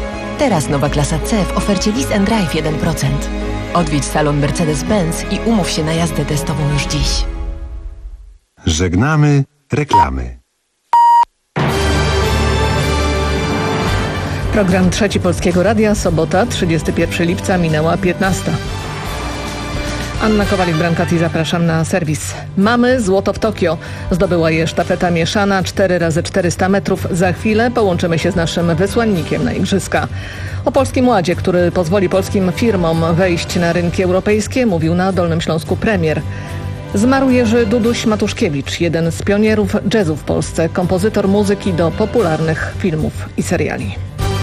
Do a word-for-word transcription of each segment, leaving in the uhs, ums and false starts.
Teraz nowa klasa C w ofercie Lease and Drive jeden procent. Odwiedź salon Mercedes-Benz i umów się na jazdę testową już dziś. Żegnamy reklamy. Program Trzeci Polskiego Radia, sobota, trzydziestego pierwszego lipca, minęła piętnasta. Anna Kowalik-Brankati, zapraszam na serwis. Mamy złoto w Tokio. Zdobyła je sztafeta mieszana cztery razy czterysta metrów. Za chwilę połączymy się z naszym wysłannikiem na igrzyska. O Polskim Ładzie, który pozwoli polskim firmom wejść na rynki europejskie, mówił na Dolnym Śląsku premier. Zmarł Jerzy Duduś Matuszkiewicz, jeden z pionierów jazzu w Polsce, kompozytor muzyki do popularnych filmów i seriali.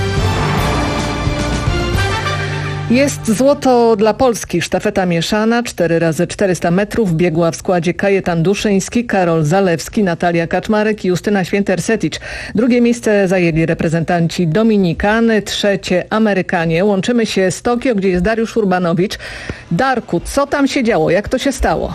Jest złoto dla Polski. Sztafeta mieszana cztery razy czterysta metrów biegła w składzie Kajetan Duszyński, Karol Zalewski, Natalia Kaczmarek i Justyna Święter-Seticz. Drugie miejsce zajęli reprezentanci Dominikany, trzecie Amerykanie. Łączymy się z Tokio, gdzie jest Dariusz Urbanowicz. Darku, co tam się działo? Jak to się stało?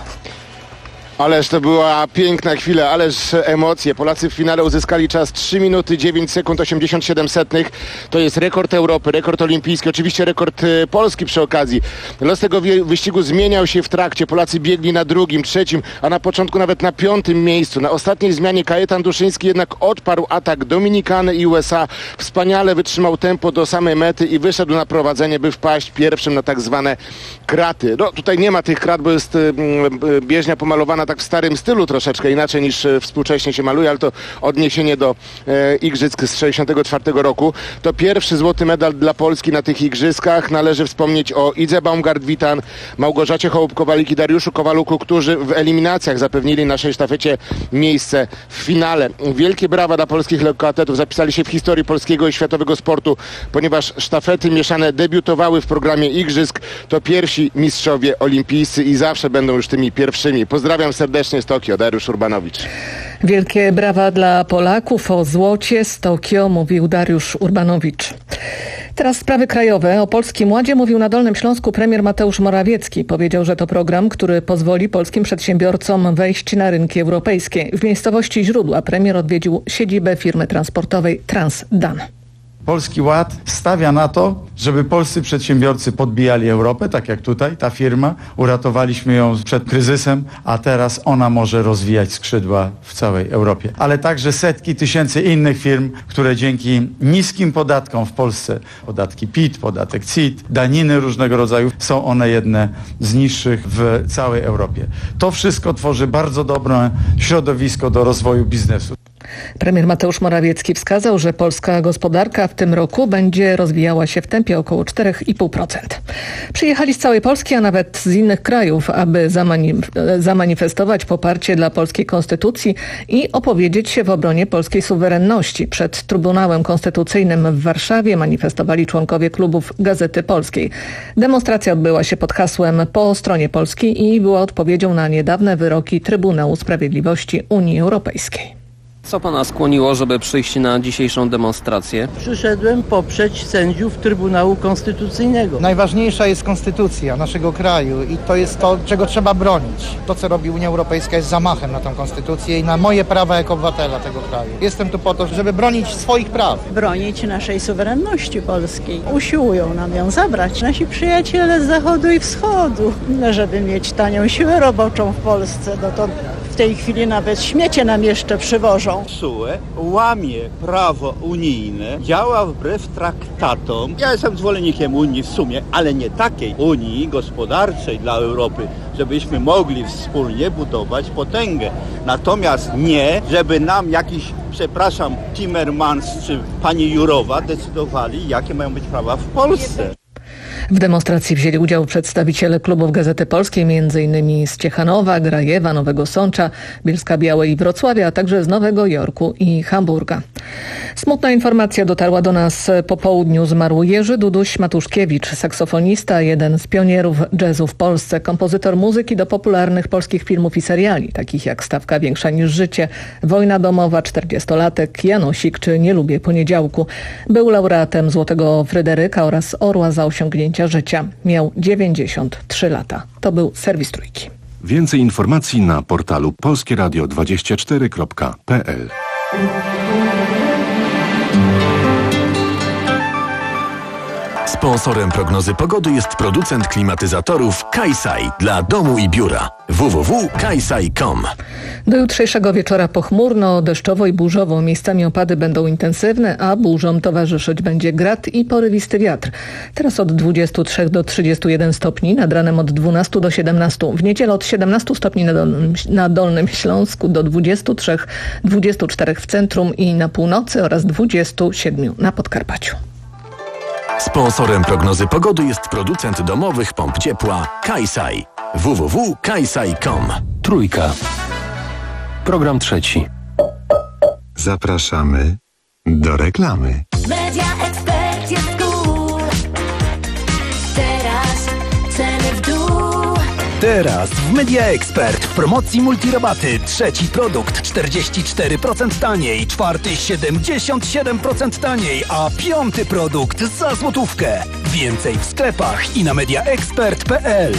Ależ to była piękna chwila, ależ emocje. Polacy w finale uzyskali czas trzy minuty dziewięć sekund osiemdziesiąt siedem setnych. To jest rekord Europy, rekord olimpijski, oczywiście rekord Polski przy okazji. Los tego wyścigu zmieniał się w trakcie. Polacy biegli na drugim, trzecim, a na początku nawet na piątym miejscu. Na ostatniej zmianie Kajetan Duszyński jednak odparł atak Dominikany i U S A. Wspaniale wytrzymał tempo do samej mety i wyszedł na prowadzenie, by wpaść pierwszym na tak zwane kraty. No tutaj nie ma tych krat, bo jest bieżnia pomalowana tak w starym stylu troszeczkę, inaczej niż współcześnie się maluje, ale to odniesienie do e, igrzysk z sześćdziesiątego czwartego roku. To pierwszy złoty medal dla Polski na tych igrzyskach. Należy wspomnieć o Idze Baumgart-Witan, Małgorzacie Hołub-Kowalik i Dariuszu Kowaluku, którzy w eliminacjach zapewnili naszej sztafecie miejsce w finale. Wielkie brawa dla polskich lekkoatletów. Zapisali się w historii polskiego i światowego sportu, ponieważ sztafety mieszane debiutowały w programie igrzysk. To pierwsi mistrzowie olimpijscy i zawsze będą już tymi pierwszymi. Pozdrawiam serdecznie z Tokio, Dariusz Urbanowicz. Wielkie brawa dla Polaków. O złocie z Tokio mówił Dariusz Urbanowicz. Teraz sprawy krajowe. O Polskim Ładzie mówił na Dolnym Śląsku premier Mateusz Morawiecki. Powiedział, że to program, który pozwoli polskim przedsiębiorcom wejść na rynki europejskie. W miejscowości Źródła premier odwiedził siedzibę firmy transportowej Transdan. Polski Ład stawia na to, żeby polscy przedsiębiorcy podbijali Europę, tak jak tutaj, ta firma. Uratowaliśmy ją przed kryzysem, a teraz ona może rozwijać skrzydła w całej Europie. Ale także setki tysięcy innych firm, które dzięki niskim podatkom w Polsce, podatki P I T, podatek C I T, daniny różnego rodzaju, są one jedne z niższych w całej Europie. To wszystko tworzy bardzo dobre środowisko do rozwoju biznesu. Premier Mateusz Morawiecki wskazał, że polska gospodarka w tym roku będzie rozwijała się w tempie około cztery i pół procent. Przyjechali z całej Polski, a nawet z innych krajów, aby zamanif- zamanifestować poparcie dla polskiej konstytucji i opowiedzieć się w obronie polskiej suwerenności. Przed Trybunałem Konstytucyjnym w Warszawie manifestowali członkowie klubów Gazety Polskiej. Demonstracja odbyła się pod hasłem Po stronie Polski i była odpowiedzią na niedawne wyroki Trybunału Sprawiedliwości Unii Europejskiej. Co pana skłoniło, żeby przyjść na dzisiejszą demonstrację? Przyszedłem poprzeć sędziów Trybunału Konstytucyjnego. Najważniejsza jest konstytucja naszego kraju i to jest to, czego trzeba bronić. To, co robi Unia Europejska, jest zamachem na tę konstytucję i na moje prawa jako obywatela tego kraju. Jestem tu po to, żeby bronić swoich praw. Bronić naszej suwerenności polskiej. Usiłują nam ją zabrać nasi przyjaciele z zachodu i wschodu, żeby mieć tanią siłę roboczą w Polsce. No to w tej chwili nawet śmiecie nam jeszcze przywożą. T S U E łamie prawo unijne, działa wbrew traktatom. Ja jestem zwolennikiem Unii w sumie, ale nie takiej Unii gospodarczej dla Europy, żebyśmy mogli wspólnie budować potęgę. Natomiast nie, żeby nam jakiś, przepraszam, Timmermans czy pani Jurowa decydowali, jakie mają być prawa w Polsce. W demonstracji wzięli udział przedstawiciele klubów Gazety Polskiej, m.in. z Ciechanowa, Grajewa, Nowego Sącza, Bielska-Białej i Wrocławia, a także z Nowego Jorku i Hamburga. Smutna informacja dotarła do nas po południu. Zmarł Jerzy Duduś Matuszkiewicz, saksofonista, jeden z pionierów jazzu w Polsce, kompozytor muzyki do popularnych polskich filmów i seriali, takich jak Stawka większa niż życie, Wojna domowa, czterdziestolatek, Janosik czy Nie lubię poniedziałku. Był laureatem Złotego Fryderyka oraz Orła za osiągnięcia życia. Miał dziewięćdziesiąt trzy lata. To był serwis Trójki. Więcej informacji na portalu polskie radio dwadzieścia cztery kropka p l. Sponsorem prognozy pogody jest producent klimatyzatorów Kaisai dla domu i biura. w w w kropka kaisai kropka com. Do jutrzejszego wieczora pochmurno, deszczowo i burzowo. Miejscami opady będą intensywne, a burzom towarzyszyć będzie grad i porywisty wiatr. Teraz od dwudziestu trzech do trzydziestu jeden stopni, nad ranem od dwunastu do siedemnastu. W niedzielę od siedemnastu stopni na Dolnym, na Dolnym Śląsku do dwudziestu trzech, dwudziestu czterech w centrum i na północy oraz dwudziestu siedmiu na Podkarpaciu. Sponsorem prognozy pogody jest producent domowych pomp ciepła Kaisai. w w w kropka kaisai kropka com. Trójka. Program trzeci. Zapraszamy do reklamy. Media Expert jest cool. Teraz ceny w dół. Teraz w Media Expert w promocji multirabaty. Trzeci produkt czterdzieści cztery procent taniej, czwarty siedemdziesiąt siedem procent taniej, a piąty produkt za złotówkę. Więcej w sklepach i na mediaexpert kropka p l.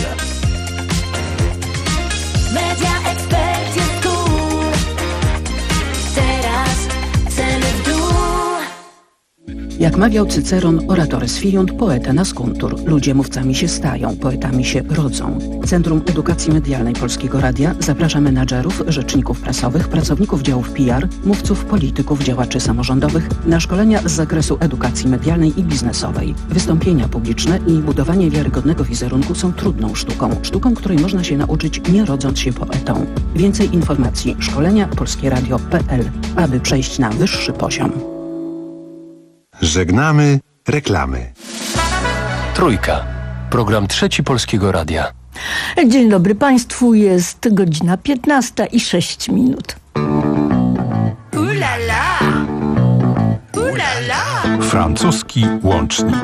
Media Expert jest cool. Teraz ceny w dół. Jak mawiał Cyceron, oratores fiunt, poeta nascuntur. Ludzie mówcami się stają, poetami się rodzą. Centrum Edukacji Medialnej Polskiego Radia zaprasza menadżerów, rzeczników prasowych, pracowników działów P R, mówców, polityków, działaczy samorządowych na szkolenia z zakresu edukacji medialnej i biznesowej. Wystąpienia publiczne i budowanie wiarygodnego wizerunku są trudną sztuką. Sztuką, której można się nauczyć, nie rodząc się poetą. Więcej informacji szkolenia polskieradio kropka p l, aby przejść na wyższy poziom. Żegnamy reklamy. Trójka. Program trzeci Polskiego Radia. Dzień dobry Państwu, jest godzina piętnasta i sześć minut. Ulala! Ulala! Francuski łącznik.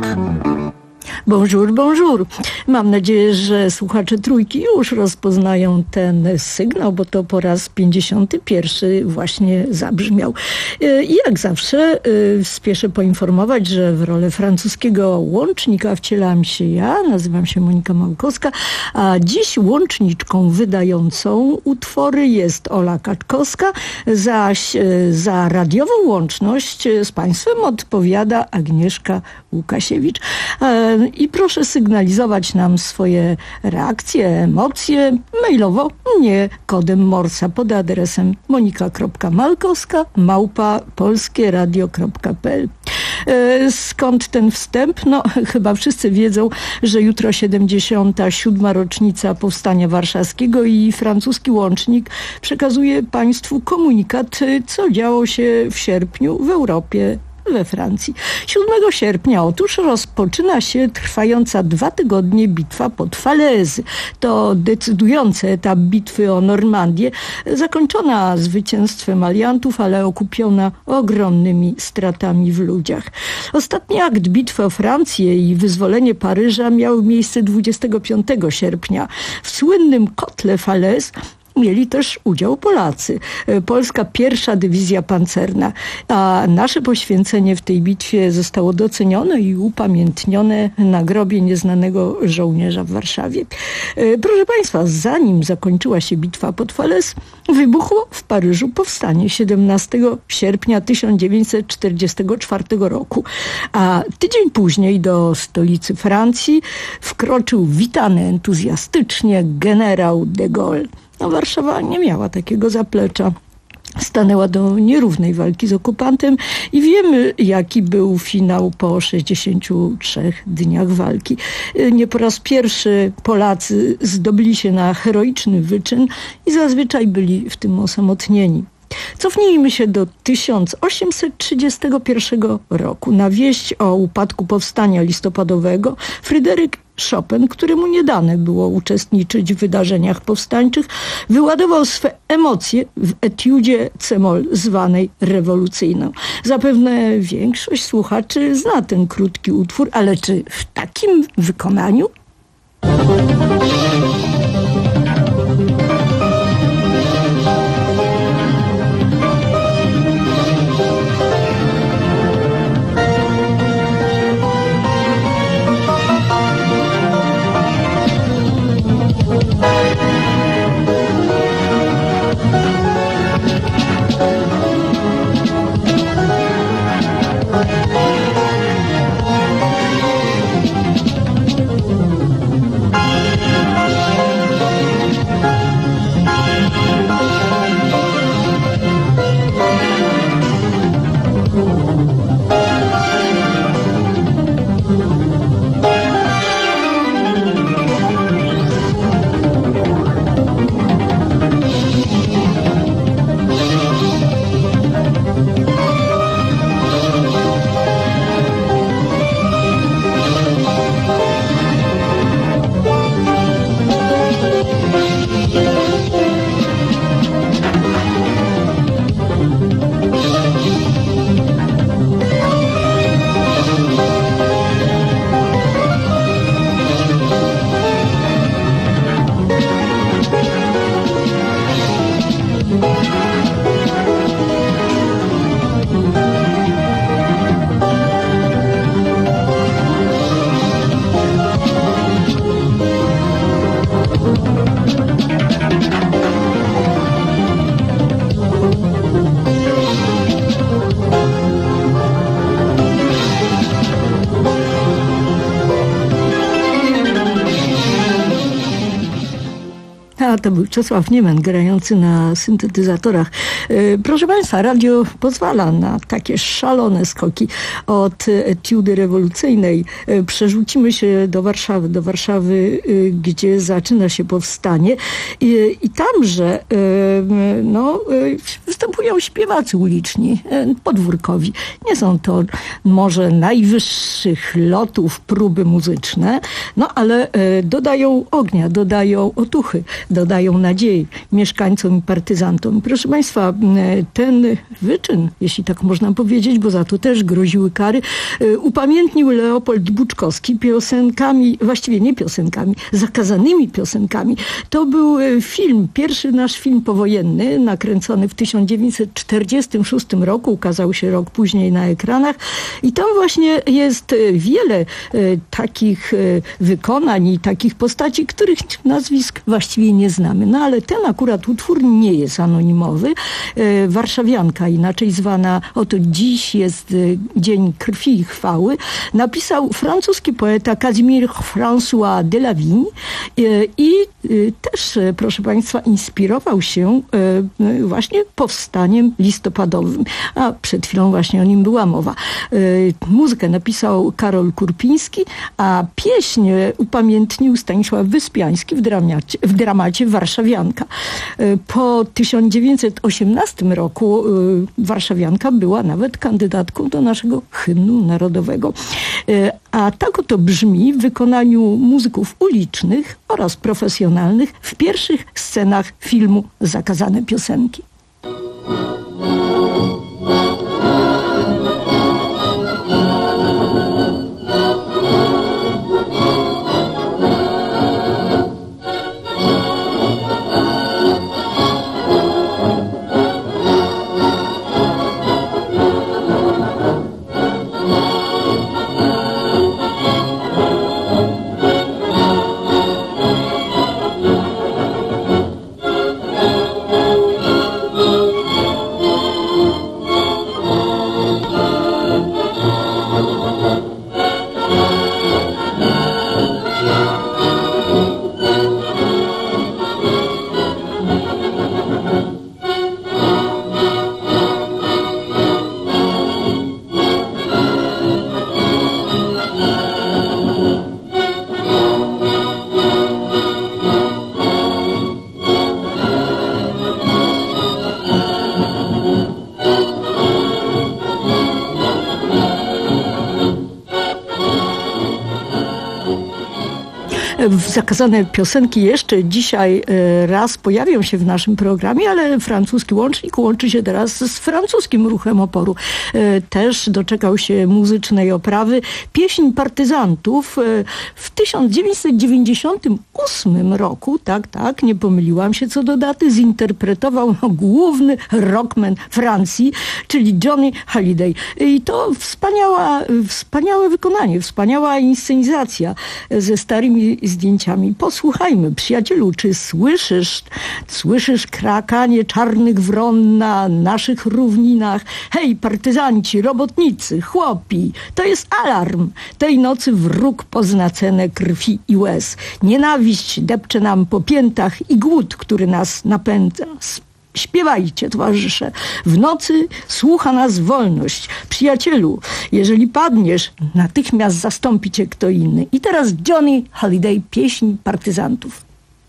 Bonjour, bonjour. Mam nadzieję, że słuchacze Trójki już rozpoznają ten sygnał, bo to po raz pięćdziesiąty pierwszy właśnie zabrzmiał. I jak zawsze spieszę poinformować, że w rolę francuskiego łącznika wcielam się ja, nazywam się Monika Małkowska, a dziś łączniczką wydającą utwory jest Ola Kaczkowska, zaś za radiową łączność z Państwem odpowiada Agnieszka Łukasiewicz. I proszę sygnalizować nam swoje reakcje, emocje mailowo, nie kodem Morsa pod adresem monika kropka malkowska małpa polskieradio kropka p l. Skąd ten wstęp? No chyba wszyscy wiedzą, że jutro siedemdziesiąta siódma rocznica Powstania Warszawskiego i francuski łącznik przekazuje Państwu komunikat, co działo się w sierpniu w Europie, we Francji. siódmego sierpnia otóż rozpoczyna się trwająca dwa tygodnie bitwa pod Falaise. To decydujący etap bitwy o Normandię, zakończona zwycięstwem aliantów, ale okupiona ogromnymi stratami w ludziach. Ostatni akt bitwy o Francję i wyzwolenie Paryża miały miejsce dwudziestego piątego sierpnia. W słynnym kotle Falaise mieli też udział Polacy. Polska pierwsza dywizja pancerna, a nasze poświęcenie w tej bitwie zostało docenione i upamiętnione na grobie nieznanego żołnierza w Warszawie. Proszę Państwa, zanim zakończyła się bitwa pod Falaise, wybuchło w Paryżu powstanie siedemnastego sierpnia tysiąc dziewięćset czterdziestego czwartego roku, a tydzień później do stolicy Francji wkroczył witany entuzjastycznie generał de Gaulle. No, Warszawa nie miała takiego zaplecza. Stanęła do nierównej walki z okupantem i wiemy, jaki był finał po sześćdziesięciu trzech dniach walki. Nie po raz pierwszy Polacy zdobyli się na heroiczny wyczyn i zazwyczaj byli w tym osamotnieni. Cofnijmy się do tysiąc osiemset trzydziestego pierwszego roku. Na wieść o upadku powstania listopadowego Fryderyk Chopin, któremu nie dane było uczestniczyć w wydarzeniach powstańczych, wyładował swe emocje w etiudzie c-moll zwanej rewolucyjną. Zapewne większość słuchaczy zna ten krótki utwór, ale czy w takim wykonaniu? A to był Czesław Niemen grający na syntetyzatorach. Proszę Państwa, radio pozwala na takie szalone skoki. Od etiudy rewolucyjnej przerzucimy się do Warszawy, do Warszawy, gdzie zaczyna się powstanie. I, i tamże no, występują śpiewacy uliczni, podwórkowi. Nie są to może najwyższych lotów próby muzyczne, no ale dodają ognia, dodają otuchy, dodają nadziei mieszkańcom i partyzantom. Proszę Państwa, ten wyczyn, jeśli tak można powiedzieć, bo za to też groziły kary, upamiętnił Leopold Buczkowski piosenkami, właściwie nie piosenkami, zakazanymi piosenkami. To był film, pierwszy nasz film powojenny, nakręcony w tysiąc dziewięćset czterdziestym szóstym roku, ukazał się rok później na ekranach i tam właśnie jest wiele takich wykonań i takich postaci, których nazwisk właściwie nie znamy. No ale ten akurat utwór nie jest anonimowy. Warszawianka, inaczej zwana, oto dziś jest Dzień Krwi i Chwały, napisał francuski poeta Casimir François Delavigne i też, proszę Państwa, inspirował się właśnie powstaniem listopadowym. A przed chwilą właśnie o nim była mowa. Muzykę napisał Karol Kurpiński, a pieśń upamiętnił Stanisław Wyspiański w dramacie, w dramacie Warszawianka. Po tysiąc dziewięćset osiemnastym roku Warszawianka była nawet kandydatką do naszego hymnu narodowego. A tak oto brzmi w wykonaniu muzyków ulicznych oraz profesjonalnych w pierwszych scenach filmu Zakazane piosenki. Zakazane piosenki jeszcze dzisiaj raz pojawią się w naszym programie, ale francuski łącznik łączy się teraz z francuskim ruchem oporu. Też doczekał się muzycznej oprawy. Pieśń partyzantów w tysiąc dziewięćset dziewięćdziesiątym ósmym roku, tak, tak, nie pomyliłam się co do daty, zinterpretował no, główny rockman Francji, czyli Johnny Hallyday. I to wspaniała, wspaniałe wykonanie, wspaniała inscenizacja ze starymi zdjęciami. Posłuchajmy, przyjacielu, czy słyszysz, słyszysz krakanie czarnych wron na naszych równinach? Hej, partyzanci, robotnicy, chłopi, to jest alarm. Tej nocy wróg pozna cenę krwi i łez. Nienawiść depcze nam po piętach i głód, który nas napędza. Śpiewajcie, towarzysze. W nocy słucha nas wolność. Przyjacielu, jeżeli padniesz, natychmiast zastąpi cię kto inny. I teraz Johnny Hallyday, pieśń partyzantów.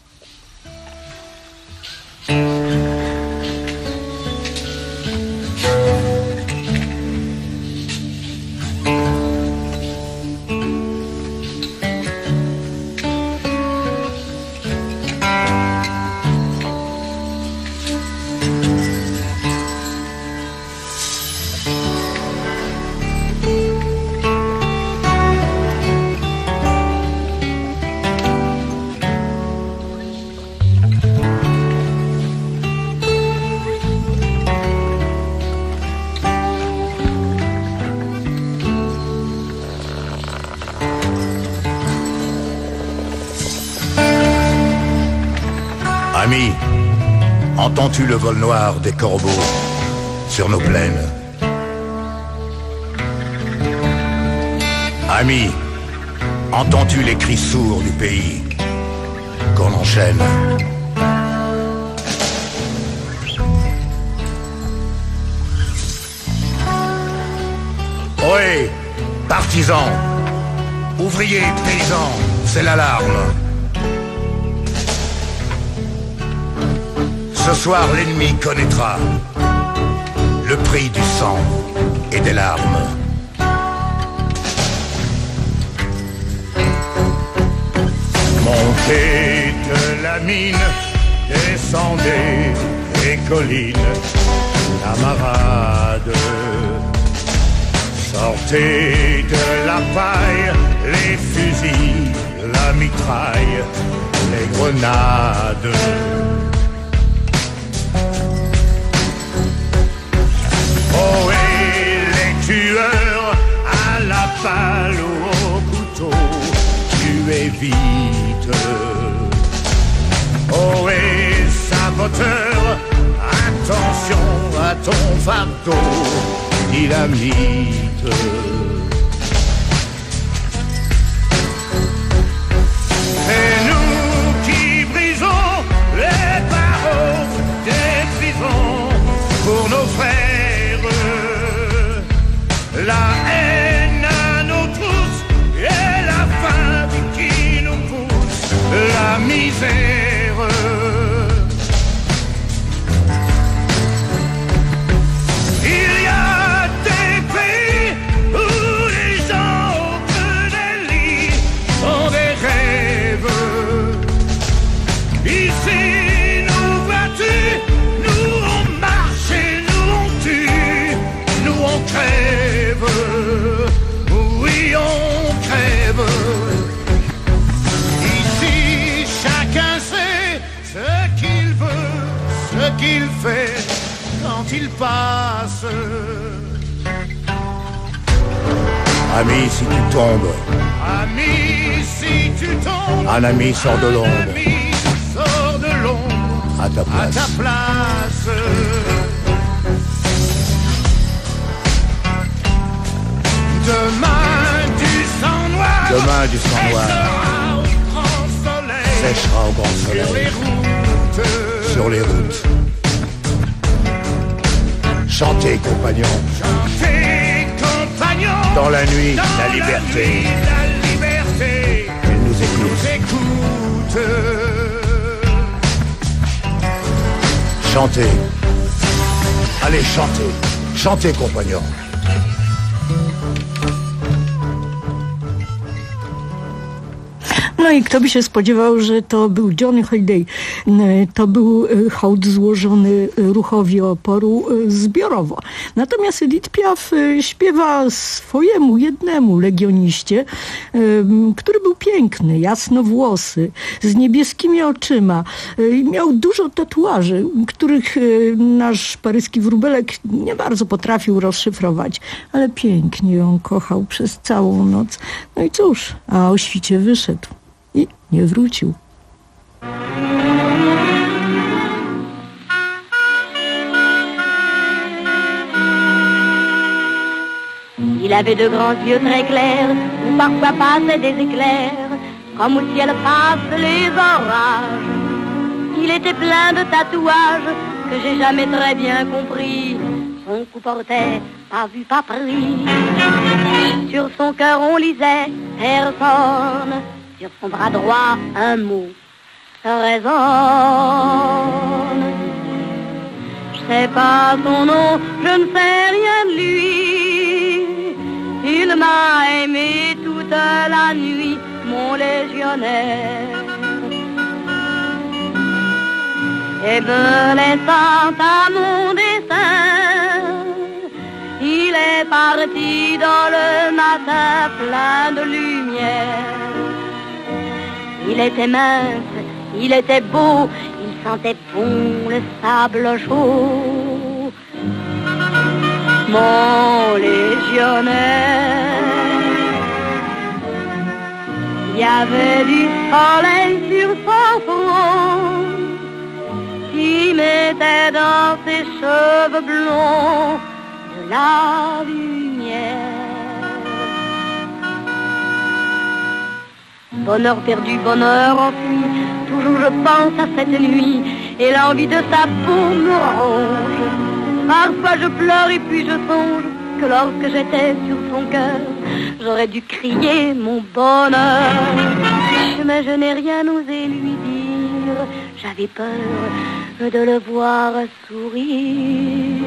Ami, entends-tu le vol noir des corbeaux sur nos plaines? Ami, entends-tu les cris sourds du pays qu'on enchaîne? Ohé, partisans, ouvriers, paysans, c'est l'alarme. Ce soir, l'ennemi connaîtra le prix du sang et des larmes. Montez de la mine, descendez les collines, camarades. Sortez de la paille, les fusils, la mitraille, les grenades. Oh, et les tueurs à la balle ou au couteau, tuez vite. Oh, et saboteur, attention à ton fardeau, dynamite. Et nous qui brisons les barreaux des prisons pour nos frères, la haine à nos trousses et la faim qui nous pousse, la misère. Il y a des pays où les gens au creux des lits ont des rêves. Ici nous vois-tu, nous on marche et nous on tue, nous on crève. Oui, on crève. Ici chacun sait ce qu'il veut, ce qu'il fait quand il passe. Ami, si tu tombes, ami, si tu tombes, un ami sort de l'ombre, un ami sort de l'ombre, à ta place, à ta place. Demain du sang noir, demain du sang noir, au grand soleil, séchera au grand soleil, sur les routes, sur les routes. Chantez, compagnons, chantez, compagnons, dans la nuit, dans la liberté, nuit, la liberté, elle nous écoute, nous écoute. Chantez, allez chantez, chantez, compagnons. No i kto by się spodziewał, że to był Johnny Holiday. To był hołd złożony ruchowi oporu zbiorowo. Natomiast Edith Piaf śpiewa swojemu jednemu legioniście, który był piękny, jasnowłosy, z niebieskimi oczyma. Miał dużo tatuaży, których nasz paryski wróbelek nie bardzo potrafił rozszyfrować, ale pięknie ją kochał przez całą noc. No i cóż, a o świcie wyszedł i nie wrócił. Il avait de grands yeux très clairs, où parfois passaient des éclairs, comme au ciel passent les orages. Il était plein de tatouages, que j'ai jamais très bien compris. Son cou portait, pas vu, pas pris. Sur son cœur on lisait, personne. Sur son bras droit, un mot résonne. Je sais pas son nom, je ne sais rien de lui. Il m'a aimé toute la nuit, mon légionnaire. Et me laissant à mon destin, il est parti dans le matin plein de lumière. Il était mince, il était beau, il sentait bon le sable chaud. Mon légionnaire, il y avait du soleil sur son front, qui mettait dans ses cheveux blonds de la lumière. Bonheur perdu, bonheur enfui, toujours je pense à cette nuit, et l'envie de sa peau me ronge. Parfois je pleure et puis je songe que lorsque j'étais sur son cœur, j'aurais dû crier mon bonheur. Mais je n'ai rien osé lui dire, j'avais peur de le voir sourire.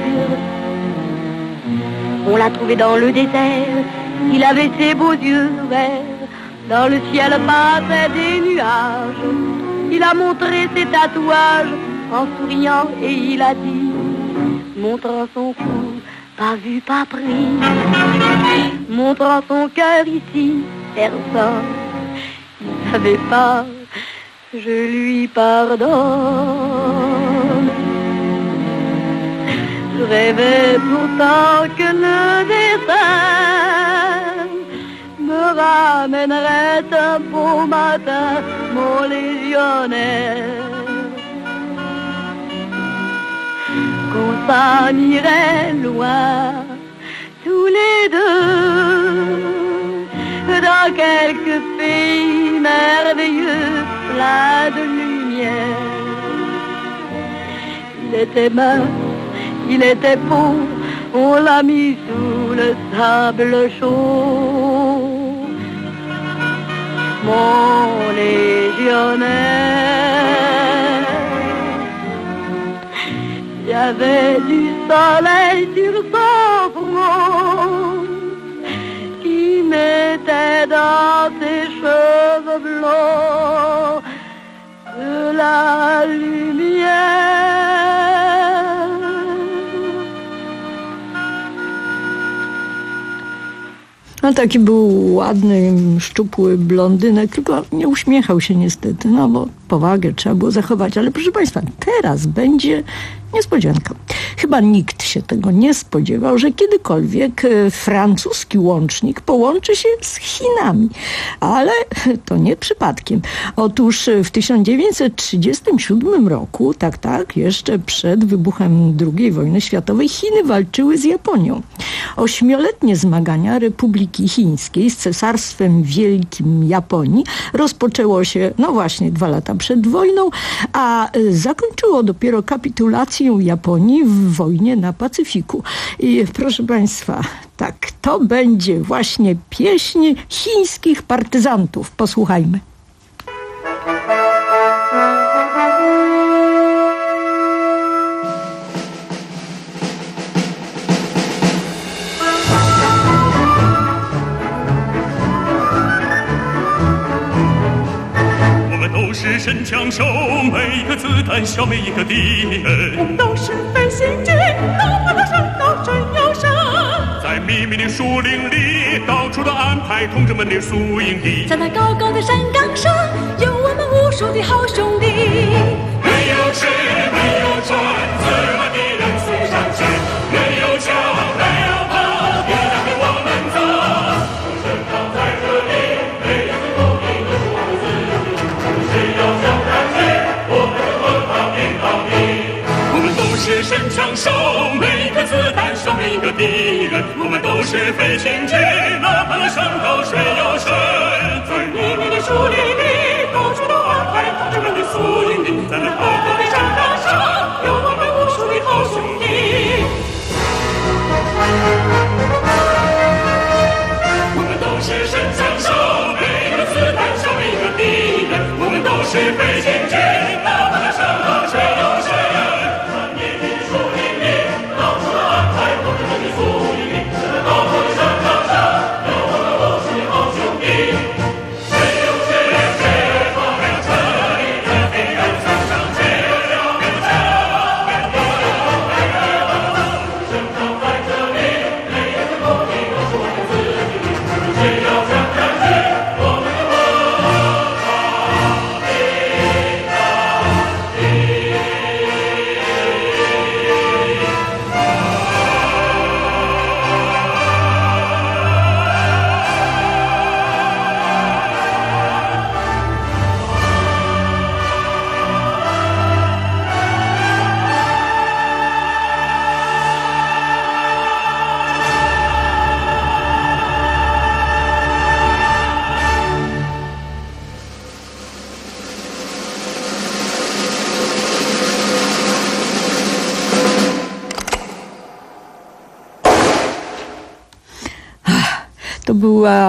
On l'a trouvé dans le désert, il avait ses beaux yeux ouverts, dans le ciel passaient des nuages. Il a montré ses tatouages en souriant et il a dit, montrant son cou, pas vu, pas pris, montrant son cœur ici, personne ne savait pas, je lui pardonne. Je rêvais pourtant que le destin me ramènerait un beau matin, mon légionnaire, qu'on s'en irait loin, tous les deux, dans quelques pays merveilleux, plein de lumière. Il était mince, il était beau, on l'a mis sous le sable chaud. Mon légionnaire, il y avait du soleil sur son front, qui mettait dans ses cheveux blonds de la lumière. No taki był ładny, szczupły blondynek, tylko nie uśmiechał się niestety, no bo powagę trzeba było zachować. Ale proszę Państwa, teraz będzie niespodzianka. Chyba nikt się tego nie spodziewał, że kiedykolwiek francuski łącznik połączy się z Chinami. Ale to nie przypadkiem. Otóż w tysiąc dziewięćset trzydziestym siódmym roku, tak, tak, jeszcze przed wybuchem drugiej wojny światowej, Chiny walczyły z Japonią. Ośmioletnie zmagania Republiki Chińskiej z Cesarstwem Wielkim Japonii rozpoczęło się, no właśnie, dwa lata przed wojną, a zakończyło dopiero kapitulację Japonii w wojnie na Pacyfiku. I proszę Państwa, tak, to będzie właśnie pieśń chińskich partyzantów. Posłuchajmy. 是神枪手，每个子弹消灭一个敌人。我们都是飞行军，能跑到山到真有神。在密密的树林里，到处都安排同志们的宿营地。在那高高的山岗上，有我们无数的好兄弟。没有吃，没有穿，自然把敌人送上去。没有枪，没有炮，别让给我们走。我身旁在这里，每一个头顶都是我们自己。只要想看见，我们就奔跑拼到底。我们都是神枪手，每个子弹消灭一个敌人。我们都是飞行军，哪怕那山高水又深。在密密的树林里，到处都安排同志们的宿营地。在那高高的山岗上，有我们无数的好兄弟。我们都是神枪手，每个子弹消灭一个敌人。我们都是飞行军，哪怕那山高水又深。在密密的树林里，到处都安排同志们的宿营地。在那高高的山岗上，有我们无数的好兄弟。没有谁，谁怕没有车里的敌人向上前。没有枪，没有炮，没有炮，身旁在这里，每一个头顶都是我们自己。只要想看见，我们就奔跑拼到底。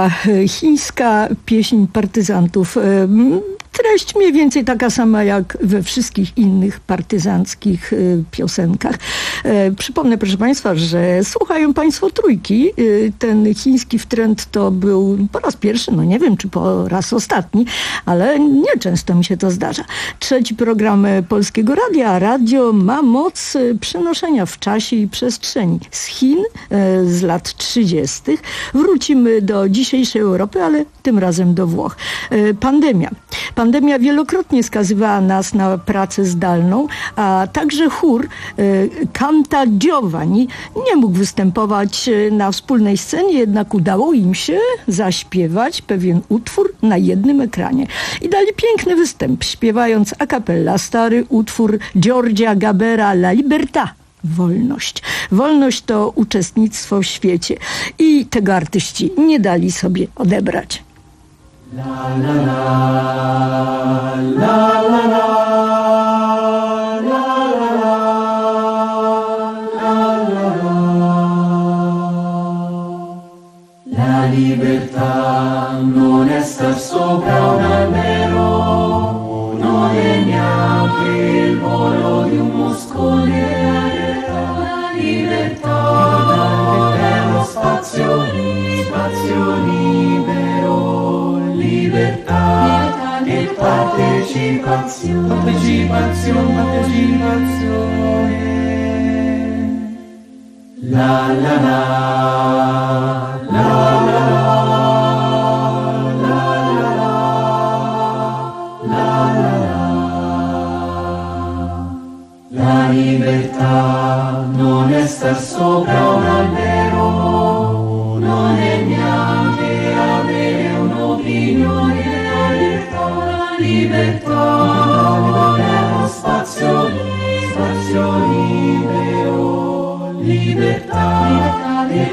była chińska pieśń partyzantów. Treść mniej więcej taka sama jak we wszystkich innych partyzanckich y, piosenkach. E, przypomnę, proszę Państwa, że słuchają Państwo Trójki. Y, ten chiński wtręt to był po raz pierwszy, no nie wiem czy po raz ostatni, ale nieczęsto mi się to zdarza. Trzeci program Polskiego Radia. Radio ma moc przenoszenia w czasie i przestrzeni. Z Chin e, z lat trzydziestych wrócimy do dzisiejszej Europy, ale tym razem do Włoch. E, pandemia. Pandemia wielokrotnie skazywała nas na pracę zdalną, a także chór y, Canta Giovanni nie mógł występować na wspólnej scenie, jednak udało im się zaśpiewać pewien utwór na jednym ekranie. I dali piękny występ, śpiewając a cappella stary utwór Giorgia Gabera La Libertà. Wolność. Wolność to uczestnictwo w świecie. I tego artyści nie dali sobie odebrać. La la la, la la la, la la la, la la la. libertà non è star sopra un albero, non è neanche il volo di un moscone. La libertà è lo spazio, spazio libero, libertà e partecipazione, partecipazione, partecipazione. La la la, la la la, la la la, la la. La libertà non è star sopra un albero, non è neanche avere un'opinione. La libertà è lo spazio, spazio libero, libertà e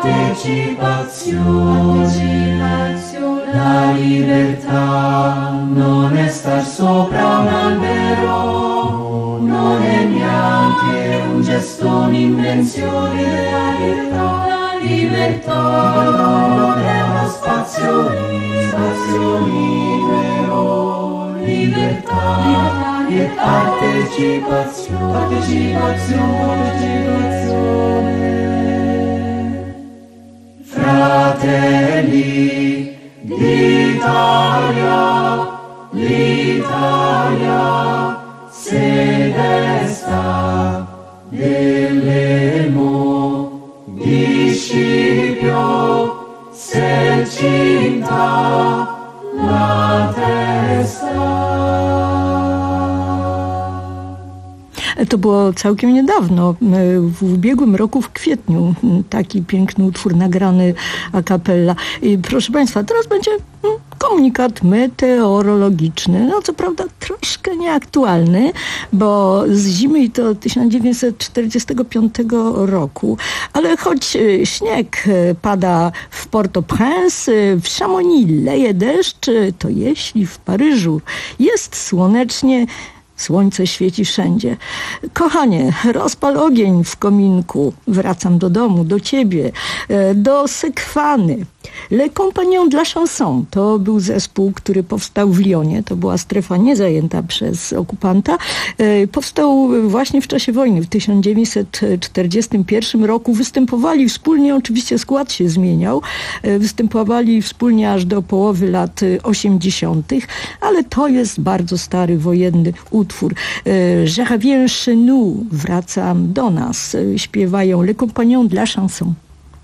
partecipazione. La libertà non è star sopra un albero, non è neanche un gesto, un'invenzione. La libertà è uno spazio, spazio libero, libertà e partecipazione, partecipazione, partecipazione. Fratelli d'Italia, l'Italia se desta dell'emo di Scipio, se cinta la testa. To było całkiem niedawno, w ubiegłym roku w kwietniu, taki piękny utwór nagrany a cappella. I proszę Państwa, teraz będzie komunikat meteorologiczny, no co prawda troszkę nieaktualny, bo z zimy to tysiąc dziewięćset czterdziestego piątego roku, ale choć śnieg pada w Port-au-Prince, w Chamonix leje deszcz, to jeśli w Paryżu jest słonecznie, słońce świeci wszędzie. Kochanie, rozpal ogień w kominku. Wracam do domu, do ciebie, do Sekwany. Les Compagnons de la Chanson to był zespół, który powstał w Lyonie. To była strefa niezajęta przez okupanta. Powstał właśnie w czasie wojny w tysiąc dziewięćset czterdziestym pierwszym roku. Występowali wspólnie, oczywiście skład się zmieniał. Występowali wspólnie aż do połowy lat osiemdziesiątych, ale to jest bardzo stary wojenny utwór. Je reviens chez nous, wracam do nas. Śpiewają Les Compagnons de la Chanson.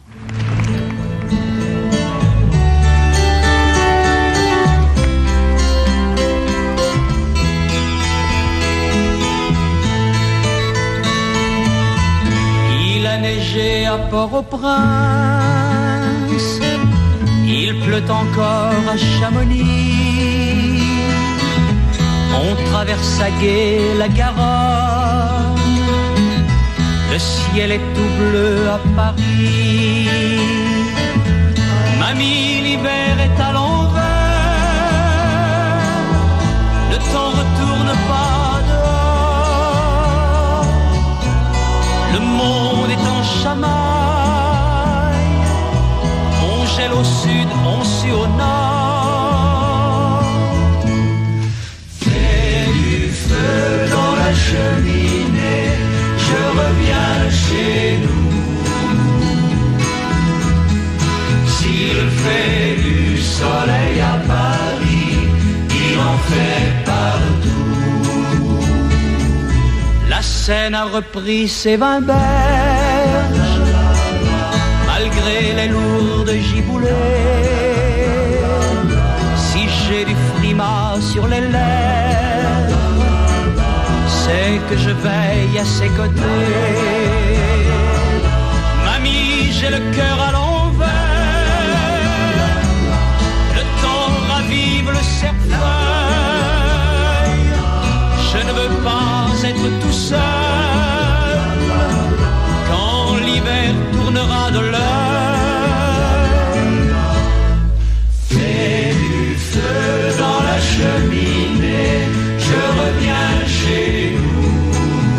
À Port-au-Prince, il pleut encore à Chamonix. On traverse à gué la Garonne, le ciel est tout bleu à Paris. Mamie, l'hiver est à l'envers, le temps retourne pas dehors, le monde est en chamaille, on gèle au sud ont su au nord. Fais du feu dans la cheminée, je reviens chez nous. S'il fait du soleil à Paris, il en fait partout. La Seine a repris ses vingt berges, malgré les lourdes giboulées. Si j'ai du frima sur les lèvres, c'est que je veille à ses côtés. Mamie, j'ai le cœur à l'envers, le temps ravive le cercueil. Je ne veux pas être tout seul quand l'hiver tournera de l'œil. Fais du feu dans la cheminée, je reviens chez nous.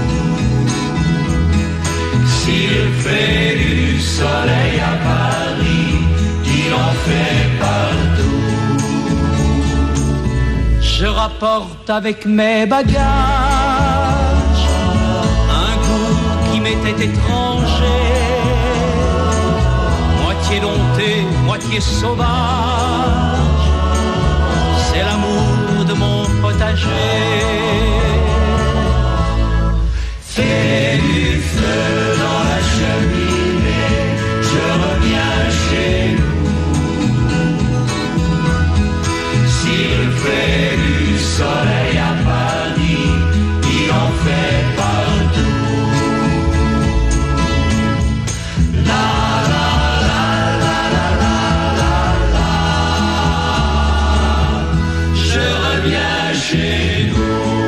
S'il fait du soleil à Paris, il en fait partout. Je rapporte avec mes bagages un goût qui m'était étranger, moitié dompté, moitié sauvage. C'est l'amour de mon potager. Fais du feu dans la cheminée, je reviens chez nous. S'il fait du soleil à Paris, il en fait partout. La la la la la la la la, je reviens chez nous.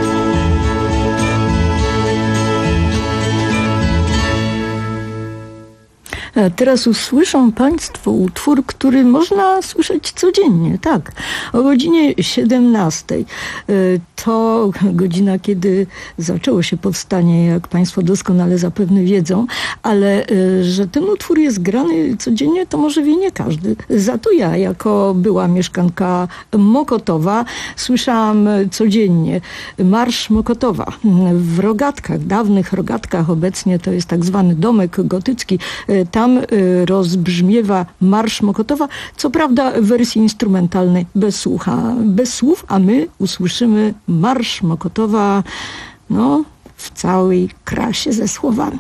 A teraz usłyszą Państwo utwór, który można słyszeć codziennie, tak, o godzinie siedemnastej. To godzina, kiedy zaczęło się powstanie, jak Państwo doskonale zapewne wiedzą, ale że ten utwór jest grany codziennie, to może wie nie każdy. Za to ja, jako była mieszkanka Mokotowa, słyszałam codziennie Marsz Mokotowa. W Rogatkach, dawnych Rogatkach, obecnie to jest tak zwany domek gotycki, tam rozbrzmiewa Marsz Mokotowa, co prawda w wersji instrumentalnej bez słucha, bez słów, a my usłyszymy Marsz Mokotowa no, w całej krasie ze słowami.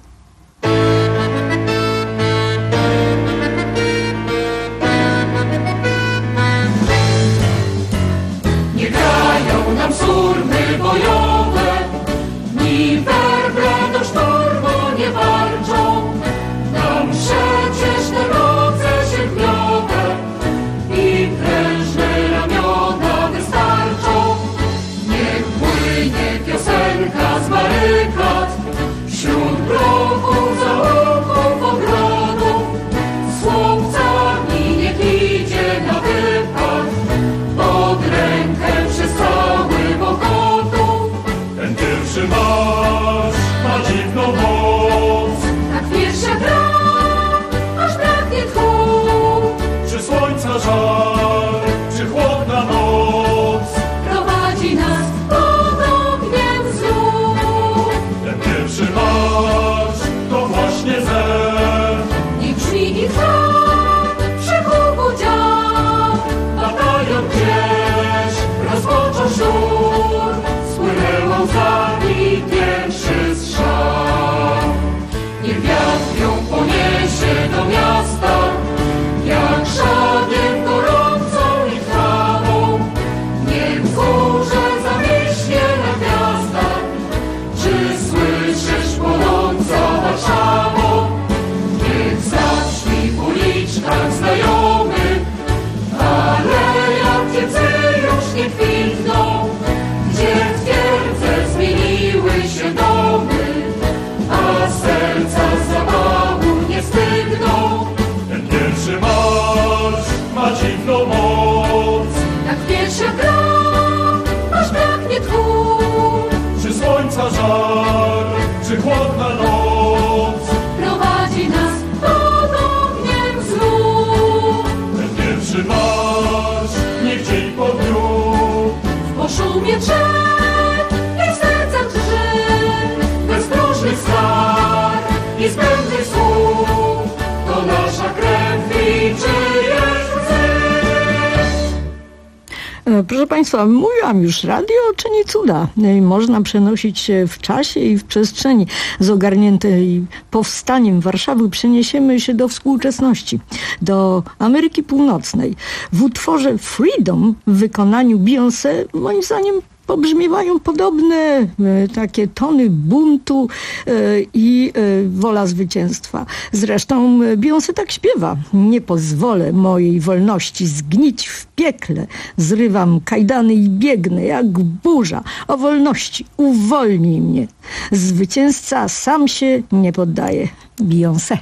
Nie grają nam surmy bojowe, ni werble do szturmu nie walczą. Nam przecież te moce sierpniowe i prężne ramiona wystarczą. Niech płynie piosenka z barykad, wśród bloków, zaułków, ogrodów. Z chłopcami niech idzie na wypad, pod rękę przez cały Mokotów. Ten pierwszy marsz ma dziwną moc, Tak pierwsza gra, aż braknie tchu. przy słońca żar, przy chłodna noc. Prowadzi nas pod ogniem znów. Ten pierwszy marsz to właśnie zew. Niech brzmi i trwa, wszechówku dział. Batalion gdzieś rozpoczął szur, Spłynęło łzami pierwszy strzał. Niech wiatr ją poniesie do miasta, jak żagiem gorącą i trawą. Niech wzgórze zawiśnie na gwiazdach. Czy słyszysz płonąca Warszawą? Niech zabrzmi w uliczkach znajomych, alejach kielce już nie kwitną, gdzie w twierdze zmieniły się domy, a serca zawału nie stygną. ten pierwszy marsz ma dziwną moc, Tak pierwsza gra, aż braknie tchu. przy słońca żar, przy chłodna noc. Prowadzi nas pod ogniem znów. Proszę Państwa, mówiłam już, radio czyni cuda. Można przenosić się w czasie i w przestrzeni. Z ogarniętej powstaniem Warszawy przeniesiemy się do współczesności, do Ameryki Północnej. W utworze Freedom w wykonaniu Beyoncé, moim zdaniem, pobrzmiewają podobne e, takie tony buntu e, i e, wola zwycięstwa. Zresztą Beyoncé tak śpiewa. Nie pozwolę mojej wolności zgnić w piekle. Zrywam kajdany i biegnę jak burza. O wolności uwolnij mnie. Zwycięzca sam się nie poddaje. Beyoncé.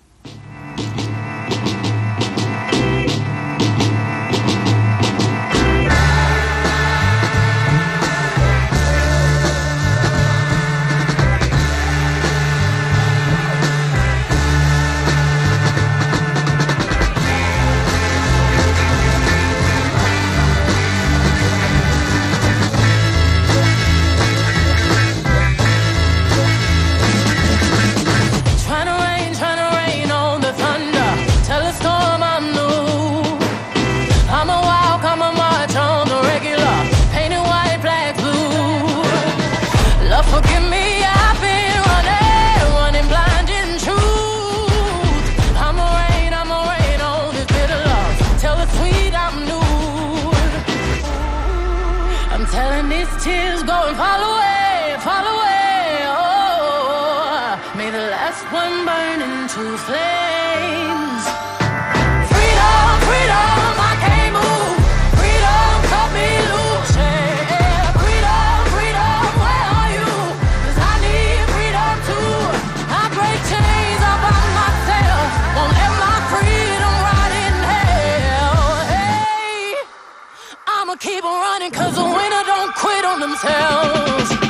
Keep on running, cause the winner don't quit on themselves.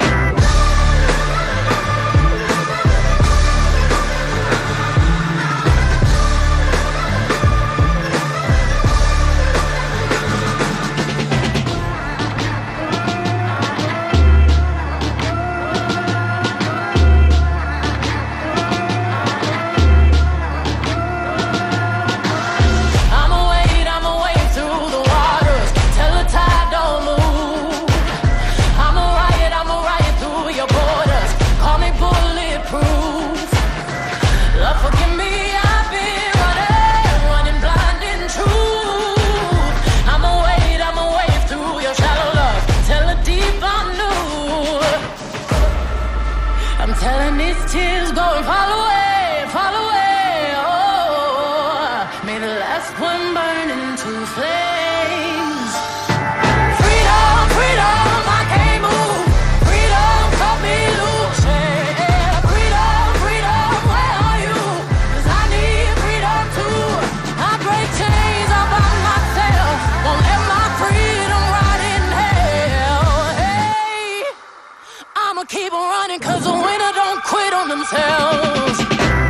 Keep on running, cause the winner don't quit on themselves.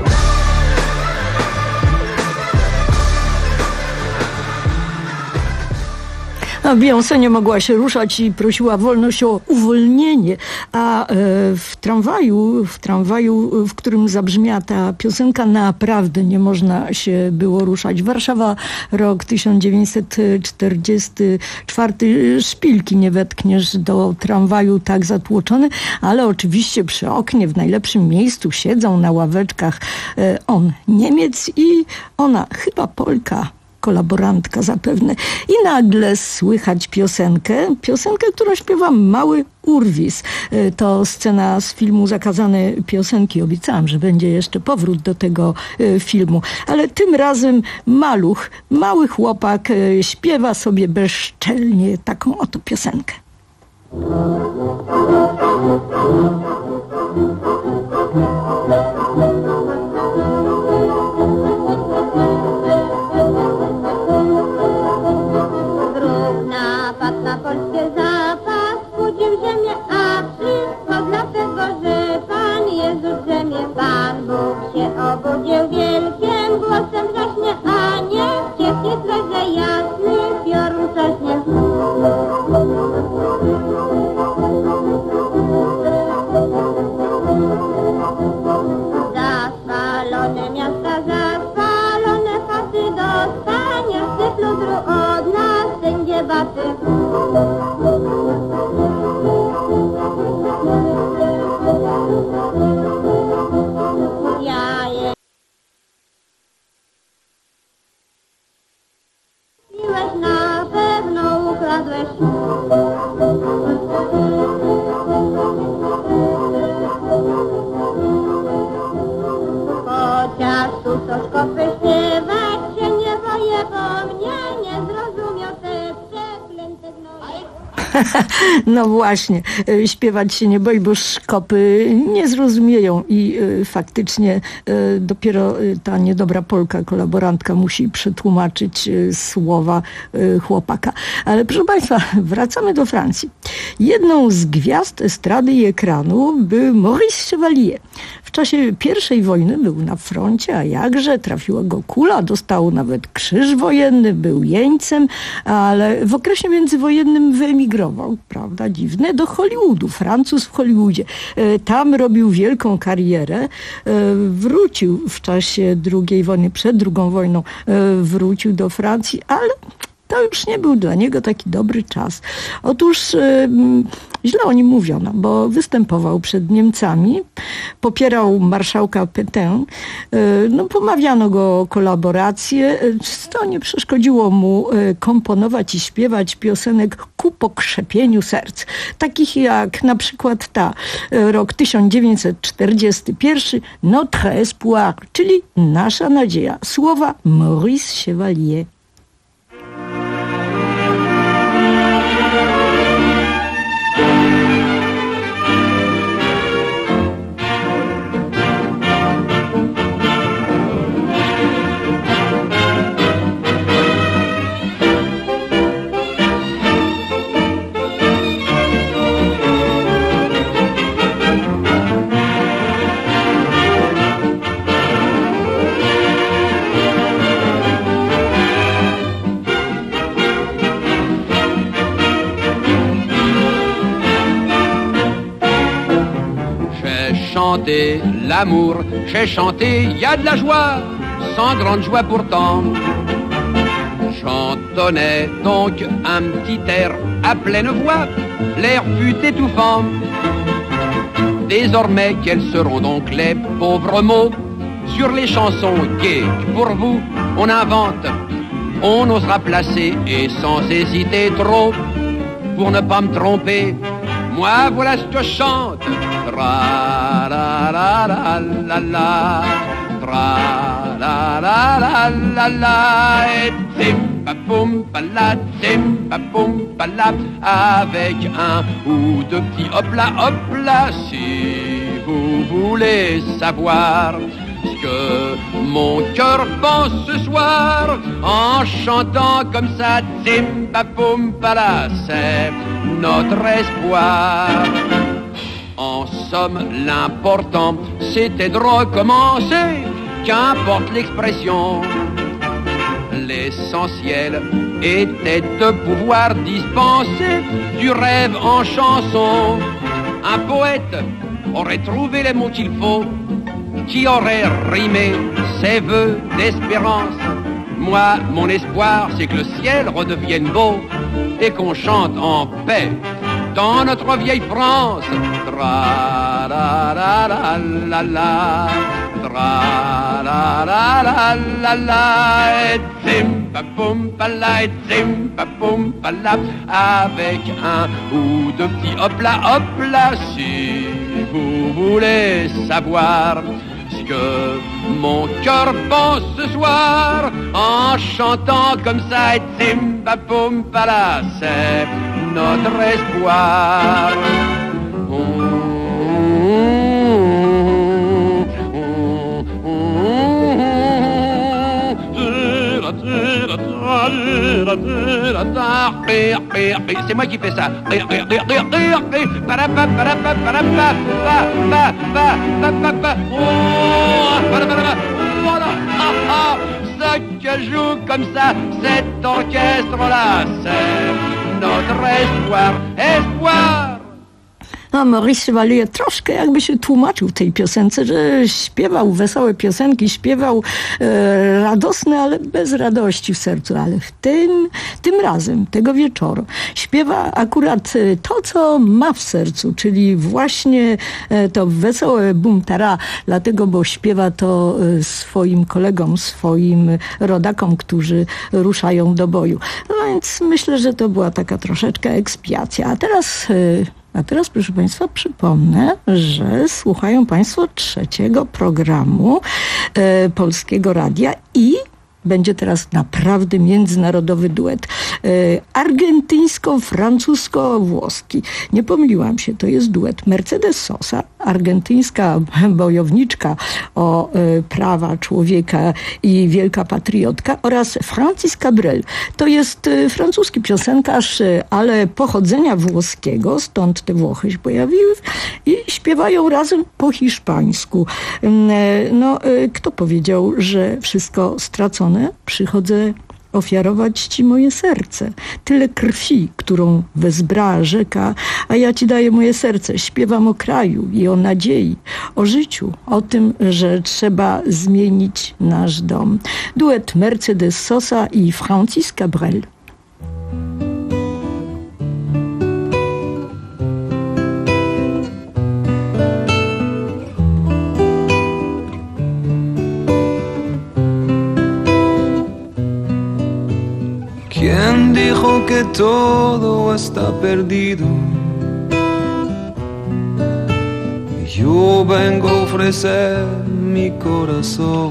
A Beyoncé nie mogła się ruszać i prosiła wolność o uwolnienie. A w tramwaju, w tramwaju, w którym zabrzmiała ta piosenka, naprawdę nie można się było ruszać. Warszawa, rok tysiąc dziewięćset czterdziesty czwarty. Szpilki nie wetkniesz do tramwaju tak zatłoczony, ale oczywiście przy oknie w najlepszym miejscu siedzą na ławeczkach on Niemiec i ona chyba Polka. Kolaborantka zapewne. I nagle słychać piosenkę, piosenkę, którą śpiewa mały Urwis. To scena z filmu Zakazane piosenki. Obiecałam, że będzie jeszcze powrót do tego filmu. Ale tym razem maluch, mały chłopak śpiewa sobie bezczelnie taką oto piosenkę. Na polskie zapas wchodził w ziemię, a wszystko dlatego, że Pan Jezus ziemię, Pan Bóg się obudził wielkim głosem zaśnie, a niech ciepnie straże jasny, piorun zaśnie. Zapalone miasta, zapalone chaty, dostanie z tych ludru od nas sędzie baty. znalazłeś. Chociaż tu co szkopy śpiewać się nie boję, bo mnie nie zrozumiał te przeklęte gnoje. No właśnie, y, śpiewać się nie boi, bo szkopy nie zrozumieją i y, faktycznie y, dopiero y, ta niedobra Polka, kolaborantka musi przetłumaczyć y, słowa y, chłopaka. Ale proszę Państwa, wracamy do Francji. Jedną z gwiazd estrady i ekranu był Maurice Chevalier. W czasie pierwszej wojny był na froncie, a jakże, trafiła go kula, dostał nawet krzyż wojenny, był jeńcem, ale w okresie międzywojennym wyemigrował, prawda, dziwne, do Hollywoodu, Francuz w Hollywoodzie. Tam robił wielką karierę, wrócił w czasie drugiej wojny, przed drugą wojną, wrócił do Francji, ale to już nie był dla niego taki dobry czas. Otóż yy, źle o nim mówiono, bo występował przed Niemcami, popierał marszałka Pétain, yy, no pomawiano go o kolaborację. To nie przeszkodziło mu yy, komponować i śpiewać piosenek ku pokrzepieniu serc. Takich jak na przykład ta, yy, rok tysiąc dziewięćset czterdziesty pierwszy, Notre Espoir, czyli Nasza Nadzieja. Słowa Maurice Chevalier. Chanté l'amour, j'ai chanté, y a de la joie, sans grande joie pourtant. Chantonnais donc un petit air à pleine voix, l'air fut étouffant. Désormais, quels seront donc les pauvres mots sur les chansons gaies que pour vous on invente? On osera placer et sans hésiter trop, pour ne pas me tromper, moi voilà ce que je chante. Tra la la la la la, tra la la la la la, et zim pa poum pa la, zim pa poum pa la, avec un ou deux petits hop là hop là, si vous voulez savoir ce que mon cœur pense ce soir, en chantant comme ça, zim pa poum pa la, c'est notre espoir. En somme, l'important, c'était de recommencer, qu'importe l'expression. L'essentiel était de pouvoir dispenser du rêve en chanson. Un poète aurait trouvé les mots qu'il faut, qui aurait rimé ses vœux d'espérance. Moi, mon espoir, c'est que le ciel redevienne beau et qu'on chante en paix dans notre vieille France. Tra la la la la la, tra la la la la la, et zim pa poum pa la, et zim pa poum pa la, avec un ou deux petits hop là hop là, si vous voulez savoir ce que mon cœur pense ce soir, en chantant comme ça, et zim pa poum pa la, c'est notre espoir. C'est moi qui fais ça. Ça que joue comme ça cet orchestre-là, c'est notre espoir, espoir. A Maurice Chevalier troszkę jakby się tłumaczył w tej piosence, że śpiewał wesołe piosenki, śpiewał e, radosne, ale bez radości w sercu. Ale w tym, tym razem, tego wieczoru, śpiewa akurat to, co ma w sercu, czyli właśnie e, to wesołe bum-tara, dlatego, bo śpiewa to e, swoim kolegom, swoim rodakom, którzy ruszają do boju. No więc myślę, że to była taka troszeczkę ekspiacja. A teraz... A teraz, proszę Państwa, przypomnę, że słuchają Państwo trzeciego programu e, Polskiego Radia i będzie teraz naprawdę międzynarodowy duet. E, argentyńsko-francusko-włoski. Nie pomyliłam się, to jest duet Mercedes Sosa, argentyńska bojowniczka o e, prawa człowieka i wielka patriotka, oraz Francis Cabrel. To jest e, francuski piosenkarz, e, ale pochodzenia włoskiego, stąd te Włochy się pojawiły i śpiewają razem po hiszpańsku. E, no, e, kto powiedział, że wszystko stracone? Przychodzę ofiarować Ci moje serce. Tyle krwi, którą wezbrała rzeka, a ja Ci daję moje serce. Śpiewam o kraju i o nadziei, o życiu, o tym, że trzeba zmienić nasz dom. Duet Mercedes Sosa i Francis Cabrel. ¿Quién dijo que todo está perdido? Yo vengo a ofrecer mi corazón.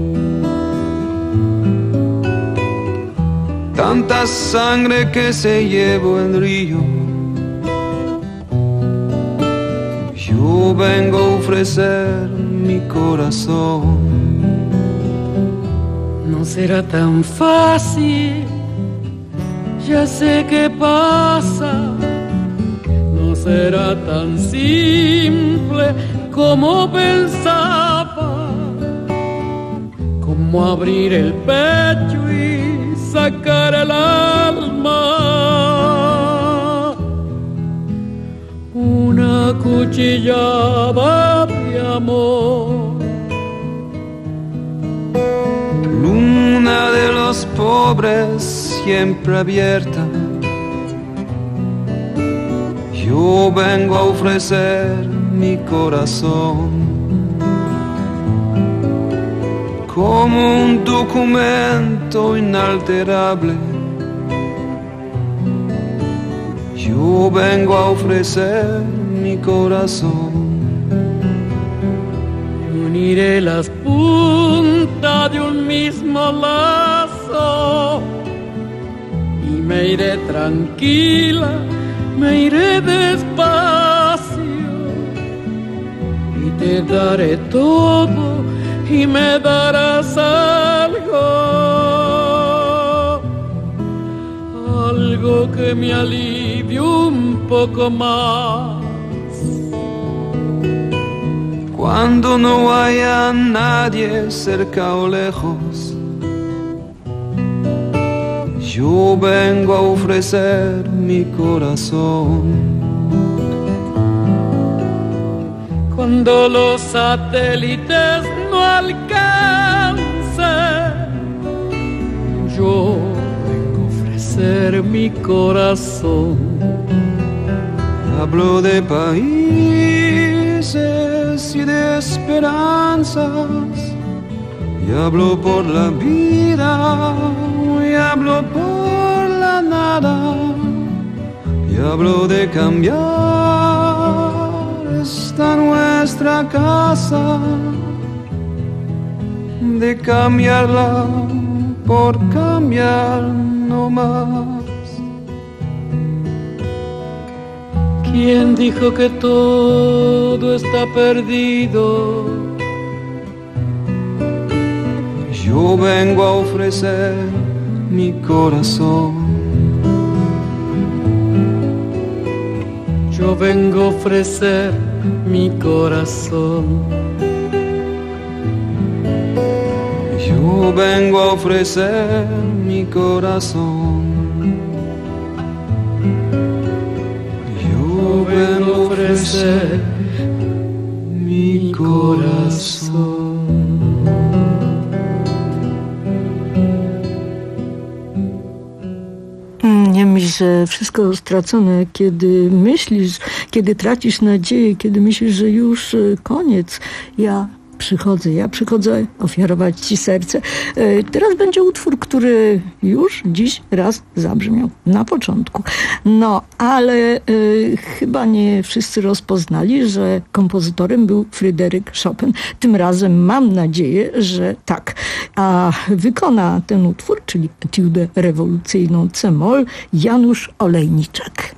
Tanta sangre que se llevó el río. Yo vengo a ofrecer mi corazón. No será tan fácil. Ya sé qué pasa, no será tan simple como pensaba, como abrir el pecho y sacar el alma, una cuchillada de amor. Luna de los pobres siempre abierta, yo vengo a ofrecer mi corazón como un documento inalterable. Yo vengo a ofrecer mi corazón. Uniré las puntas de un mismo lazo y me iré tranquila, me iré despacio y te daré todo y me darás algo, algo que me alivie un poco más. Cuando no haya nadie cerca o lejos, yo vengo a ofrecer mi corazón. Cuando los satélites no alcancen, yo vengo a ofrecer mi corazón. Hablo de países y de esperanzas, y hablo por la vida, y hablo por la nada, y hablo de cambiar esta nuestra casa, de cambiarla por cambiar no más. ¿Quién dijo que todo está perdido? Yo vengo a ofrecer mi corazón. Yo vengo a ofrecer mi corazón. Yo vengo a ofrecer mi corazón. Yo vengo a ofrecer mi corazón. Nie myśl, że wszystko stracone, kiedy myślisz, kiedy tracisz nadzieję, kiedy myślisz, że już koniec. Ja przychodzę, ja przychodzę ofiarować Ci serce. Teraz będzie utwór, który już dziś raz zabrzmiał na początku. No, ale y, chyba nie wszyscy rozpoznali, że kompozytorem był Fryderyk Chopin. Tym razem mam nadzieję, że tak. A wykona ten utwór, czyli etiudę rewolucyjną C-moll, Janusz Olejniczak.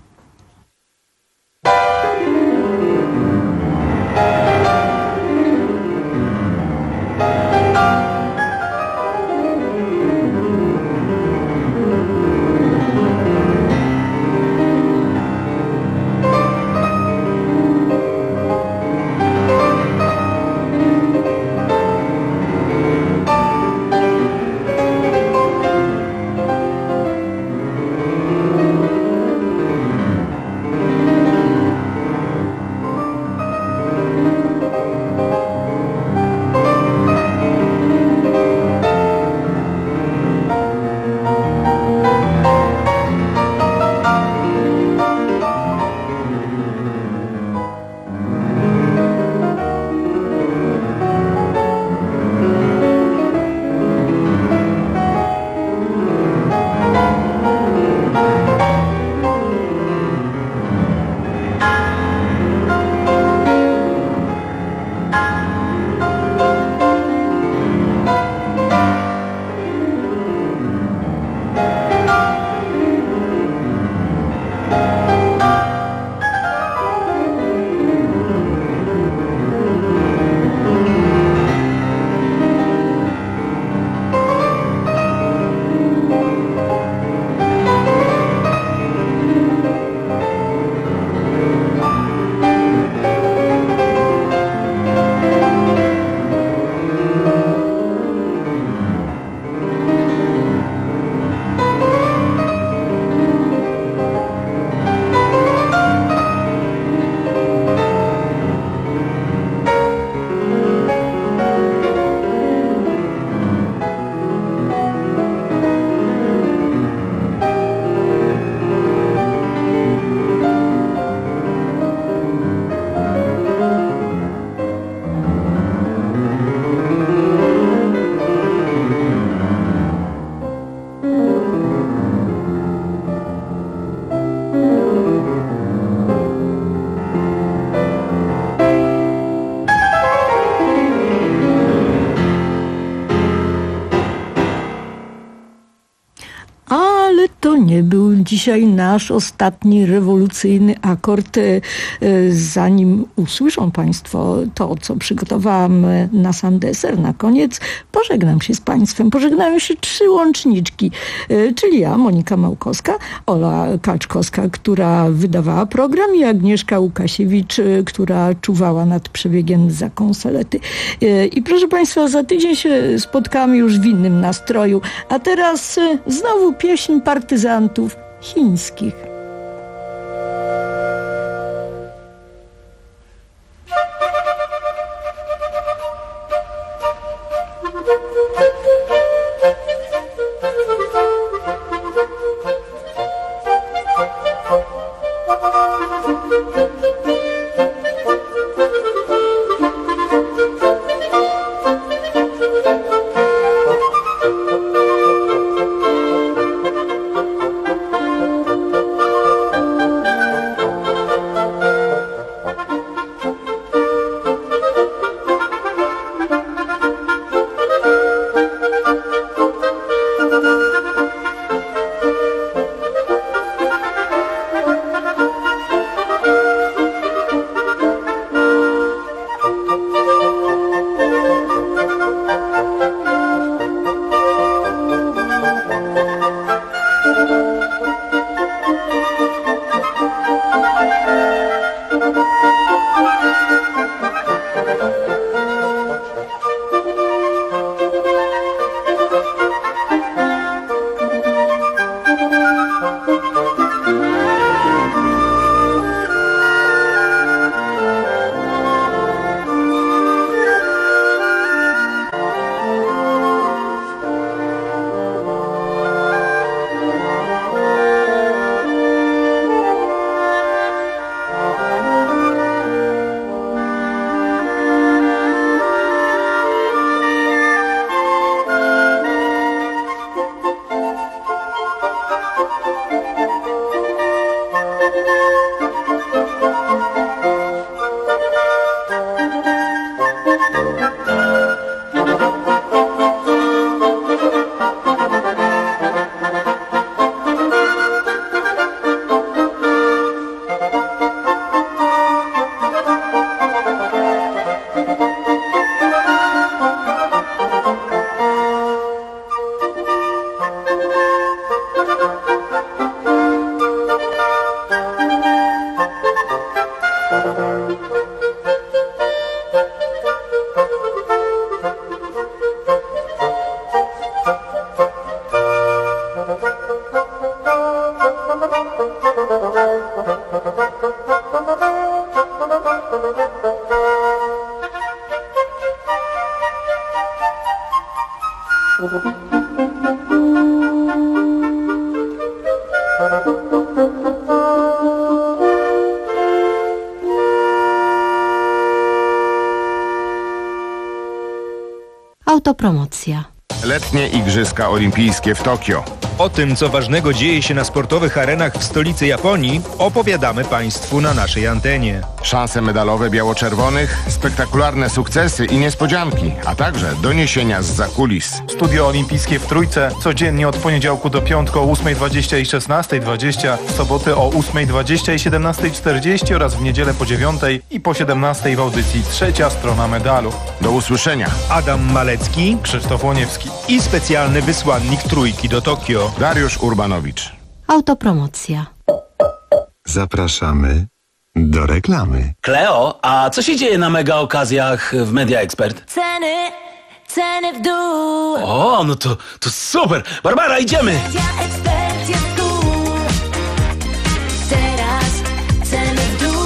Nie był dzisiaj nasz ostatni rewolucyjny akord. Zanim usłyszą Państwo to, co przygotowałam na sam deser, na koniec, pożegnam się z Państwem. Pożegnają się trzy łączniczki, czyli ja, Monika Małkowska, Ola Kaczkowska, która wydawała program, i Agnieszka Łukasiewicz, która czuwała nad przebiegiem za konsolety. I proszę Państwa, za tydzień się spotkamy już w innym nastroju. A teraz znowu pieśń partyzantów chińskich. Autopromocja. Letnie Igrzyska Olimpijskie w Tokio. O tym, co ważnego dzieje się na sportowych arenach w stolicy Japonii, opowiadamy Państwu na naszej antenie. Szanse medalowe biało-czerwonych, spektakularne sukcesy i niespodzianki, a także doniesienia zza kulis. Studio Olimpijskie w Trójce codziennie od poniedziałku do piątku o ósmej dwadzieścia i szesnastej dwadzieścia, w soboty o ósmej dwadzieścia i siedemnastej czterdzieści oraz w niedzielę po dziewiątej i po siedemnastej w audycji Trzecia Strona Medalu. Do usłyszenia. Adam Malecki, Krzysztof Łoniewski i specjalny wysłannik Trójki do Tokio, Dariusz Urbanowicz. Autopromocja. Zapraszamy do reklamy. Kleo, a co się dzieje na mega okazjach w Media Expert? Ceny, ceny w dół. O, no to, to super. Barbara, idziemy. Media Expert jest tu. Teraz ceny w dół.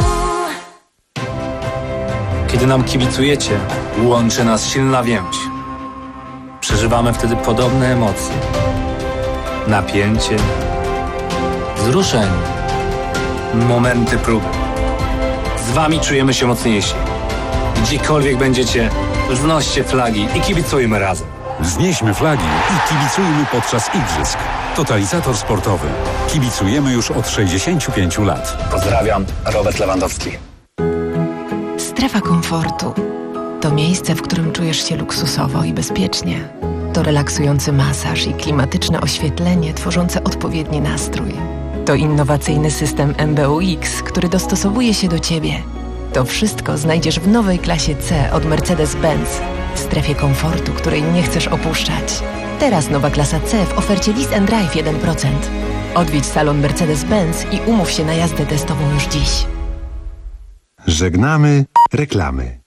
Kiedy nam kibicujecie, łączy nas silna więź. Przeżywamy wtedy podobne emocje. Napięcie, wzruszenie, momenty próby. Z wami czujemy się mocniejsi. Gdziekolwiek będziecie, wznoście flagi i kibicujmy razem. Wznieśmy flagi i kibicujmy podczas igrzysk. Totalizator sportowy. Kibicujemy już od sześćdziesięciu pięciu lat. Pozdrawiam, Robert Lewandowski. Strefa komfortu to miejsce, w którym czujesz się luksusowo i bezpiecznie. To relaksujący masaż i klimatyczne oświetlenie tworzące odpowiedni nastrój. To innowacyjny system M B U X, który dostosowuje się do Ciebie. To wszystko znajdziesz w nowej klasie C od Mercedes-Benz. W strefie komfortu, której nie chcesz opuszczać. Teraz nowa klasa C w ofercie Lease and Drive jeden procent. Odwiedź salon Mercedes-Benz i umów się na jazdę testową już dziś. Żegnamy reklamy.